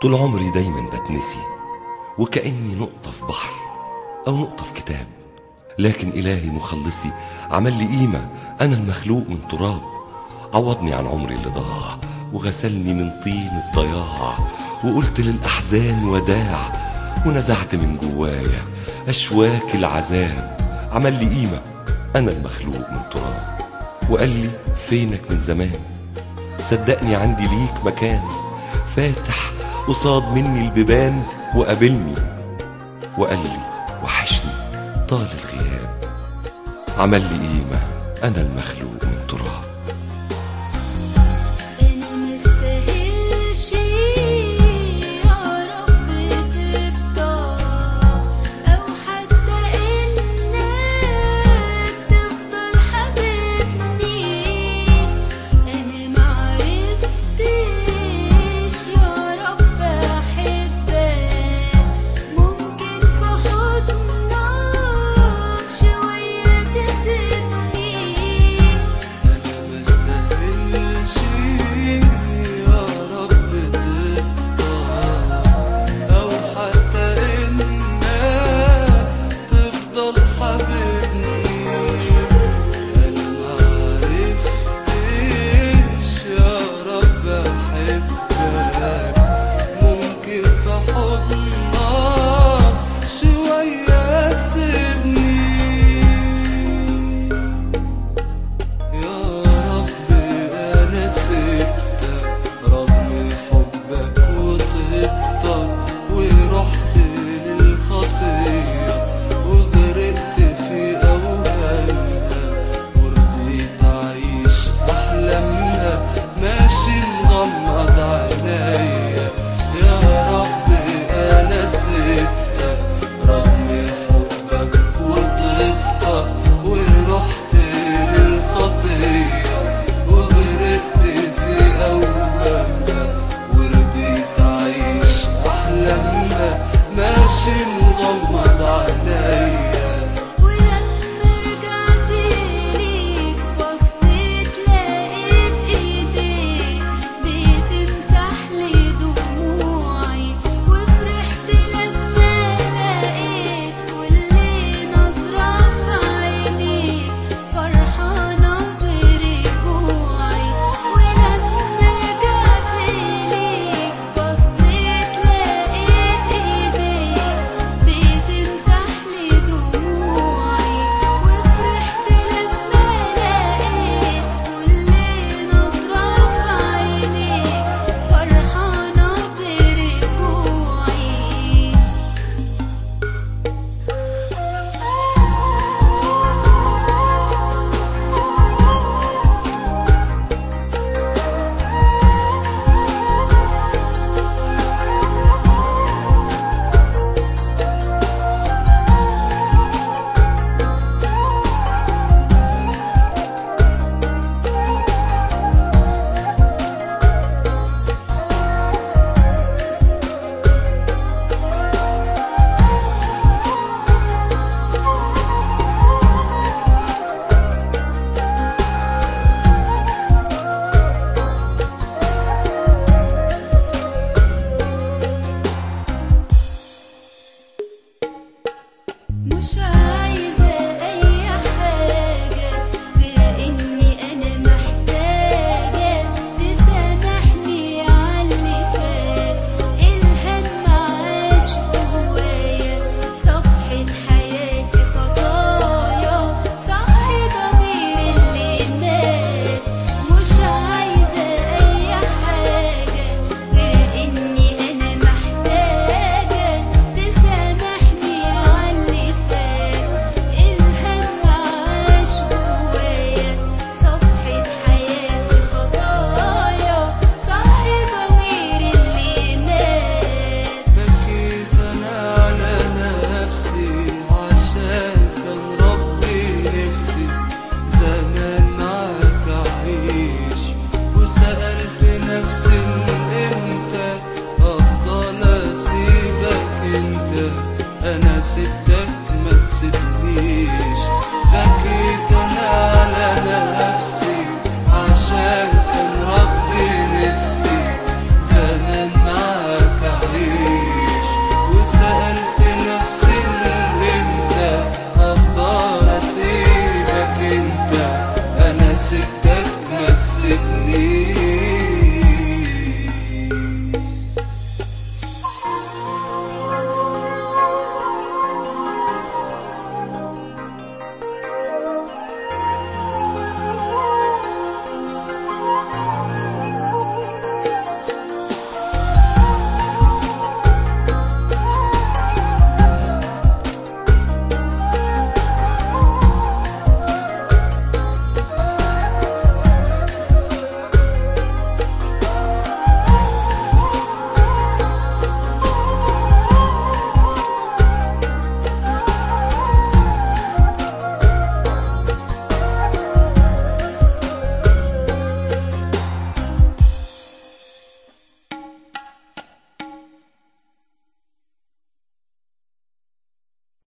طول عمري دايما بتنسي، وكأني نقطة في بحر أو نقطة في كتاب، لكن إلهي مخلصي عمل لي قيمة. أنا المخلوق من تراب، عوضني عن عمري اللي ضاع، وغسلني من طين الضياع، وقلت للأحزان وداع، ونزعت من جوايا أشواك العذاب. عمل لي قيمة، أنا المخلوق من تراب، وقال لي فينك من زمان، صدقني عندي ليك مكان، فاتح قصاد مني البيبان، وقابلني وقال لي وحشني طال الغياب. عمل لي قيمة، أنا المخلوق من تراب.